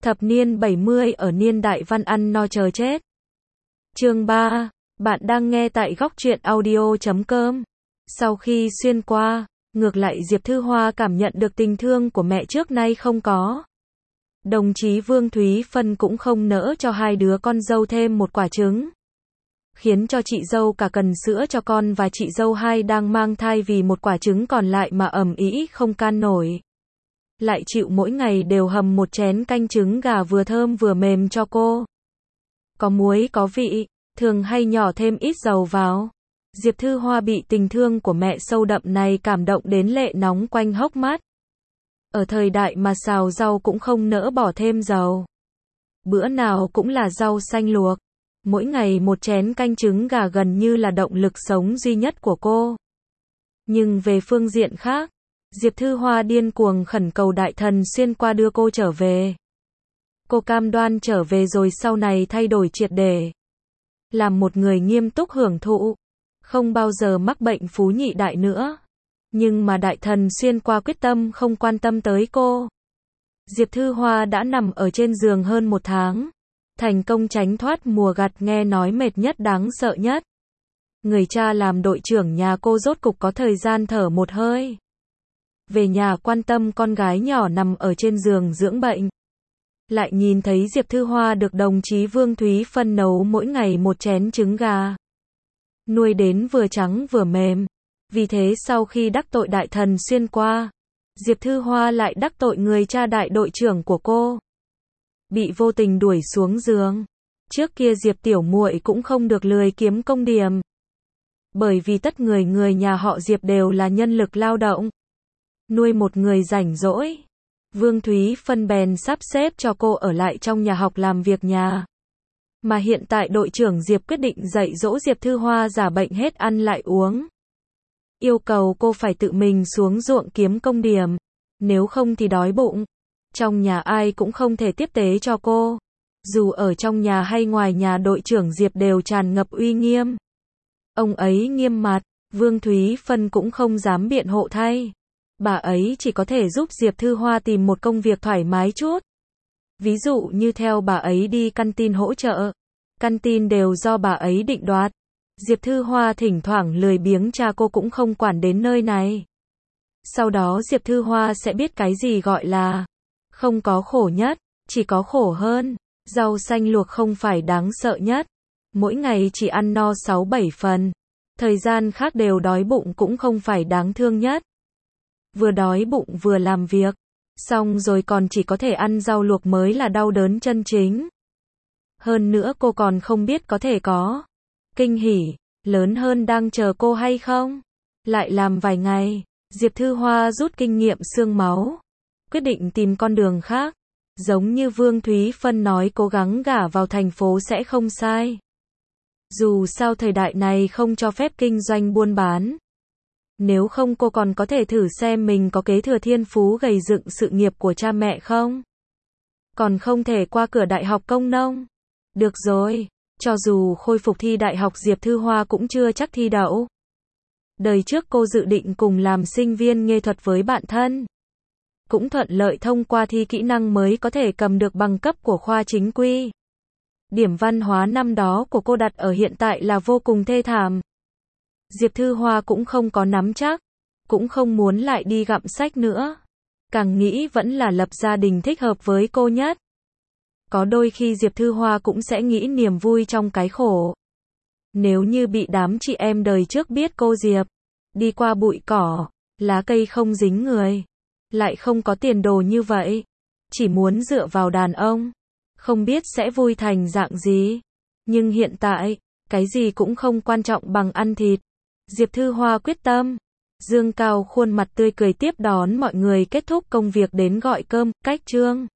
Thập niên 70 ở niên đại văn ăn no chờ chết. Chương 3. Bạn đang nghe tại góc truyện audio.com. Sau khi xuyên qua, ngược lại Diệp Thư Hoa cảm nhận được tình thương của mẹ trước nay không có. Đồng chí Vương Thúy Phân cũng không nỡ cho hai đứa con dâu thêm một quả trứng. Khiến cho chị dâu cả cần sữa cho con và chị dâu hai đang mang thai vì một quả trứng còn lại mà ầm ĩ không can nổi. Lại chịu mỗi ngày đều hầm một chén canh trứng gà vừa thơm vừa mềm cho cô. Có muối có vị, thường hay nhỏ thêm ít dầu vào. Diệp Thư Hoa bị tình thương của mẹ sâu đậm này cảm động đến lệ nóng quanh hốc mắt. Ở thời đại mà xào rau cũng không nỡ bỏ thêm dầu. Bữa nào cũng là rau xanh luộc. Mỗi ngày một chén canh trứng gà gần như là động lực sống duy nhất của cô. Nhưng về phương diện khác, Diệp Thư Hoa điên cuồng khẩn cầu đại thần xuyên qua đưa cô trở về. Cô cam đoan trở về rồi sau này thay đổi triệt để. Làm một người nghiêm túc hưởng thụ, không bao giờ mắc bệnh phú nhị đại nữa. Nhưng mà đại thần xuyên qua quyết tâm không quan tâm tới cô. Diệp Thư Hoa đã nằm ở trên giường hơn một tháng. Thành công tránh thoát mùa gặt nghe nói mệt nhất đáng sợ nhất. Người cha làm đội trưởng nhà cô rốt cục có thời gian thở một hơi. Về nhà quan tâm con gái nhỏ nằm ở trên giường dưỡng bệnh. Lại nhìn thấy Diệp Thư Hoa được đồng chí Vương Thúy Phân nấu mỗi ngày một chén trứng gà. Nuôi đến vừa trắng vừa mềm. Vì thế sau khi đắc tội đại thần xuyên qua, Diệp Thư Hoa lại đắc tội người cha đại đội trưởng của cô. Bị vô tình đuổi xuống giường. Trước kia Diệp tiểu muội cũng không được lười kiếm công điểm. Bởi vì tất người nhà họ Diệp đều là nhân lực lao động. Nuôi một người rảnh rỗi. Vương Thúy Phân bèn sắp xếp cho cô ở lại trong nhà học làm việc nhà. Mà hiện tại đội trưởng Diệp quyết định dạy dỗ Diệp Thư Hoa giả bệnh hết ăn lại uống. Yêu cầu cô phải tự mình xuống ruộng kiếm công điểm. Nếu không thì đói bụng. Trong nhà ai cũng không thể tiếp tế cho cô. Dù ở trong nhà hay ngoài nhà đội trưởng Diệp đều tràn ngập uy nghiêm. Ông ấy nghiêm mặt, Vương Thúy Phân cũng không dám biện hộ thay. Bà ấy chỉ có thể giúp Diệp Thư Hoa tìm một công việc thoải mái chút. Ví dụ như theo bà ấy đi căn tin hỗ trợ. Căn tin đều do bà ấy định đoạt. Diệp Thư Hoa thỉnh thoảng lười biếng cha cô cũng không quản đến nơi này. Sau đó Diệp Thư Hoa sẽ biết cái gì gọi là không có khổ nhất, chỉ có khổ hơn. Rau xanh luộc không phải đáng sợ nhất. Mỗi ngày chỉ ăn no 6-7 phần. Thời gian khác đều đói bụng cũng không phải đáng thương nhất. Vừa đói bụng vừa làm việc. Xong rồi còn chỉ có thể ăn rau luộc mới là đau đớn chân chính. Hơn nữa cô còn không biết có thể có kinh hỉ lớn hơn đang chờ cô hay không. Lại làm vài ngày, Diệp Thư Hoa rút kinh nghiệm xương máu. Quyết định tìm con đường khác. Giống như Vương Thúy Phân nói cố gắng gả vào thành phố sẽ không sai. Dù sao thời đại này không cho phép kinh doanh buôn bán. Nếu không cô còn có thể thử xem mình có kế thừa thiên phú gầy dựng sự nghiệp của cha mẹ không. Còn không thể qua cửa đại học công nông. Được rồi, cho dù khôi phục thi đại học Diệp Thư Hoa cũng chưa chắc thi đậu. Đời trước cô dự định cùng làm sinh viên nghệ thuật với bạn thân. Cũng thuận lợi thông qua thi kỹ năng mới có thể cầm được bằng cấp của khoa chính quy. Điểm văn hóa năm đó của cô đặt ở hiện tại là vô cùng thê thảm. Diệp Thư Hoa cũng không có nắm chắc, cũng không muốn lại đi gặm sách nữa. Càng nghĩ vẫn là lập gia đình thích hợp với cô nhất. Có đôi khi Diệp Thư Hoa cũng sẽ nghĩ niềm vui trong cái khổ. Nếu như bị đám chị em đời trước biết cô Diệp, đi qua bụi cỏ, lá cây không dính người, lại không có tiền đồ như vậy, chỉ muốn dựa vào đàn ông, không biết sẽ vui thành dạng gì. Nhưng hiện tại, cái gì cũng không quan trọng bằng ăn thịt. Diệp Thư Hoa quyết tâm, dương cao khuôn mặt tươi cười tiếp đón mọi người kết thúc công việc đến gọi cơm, cách chương.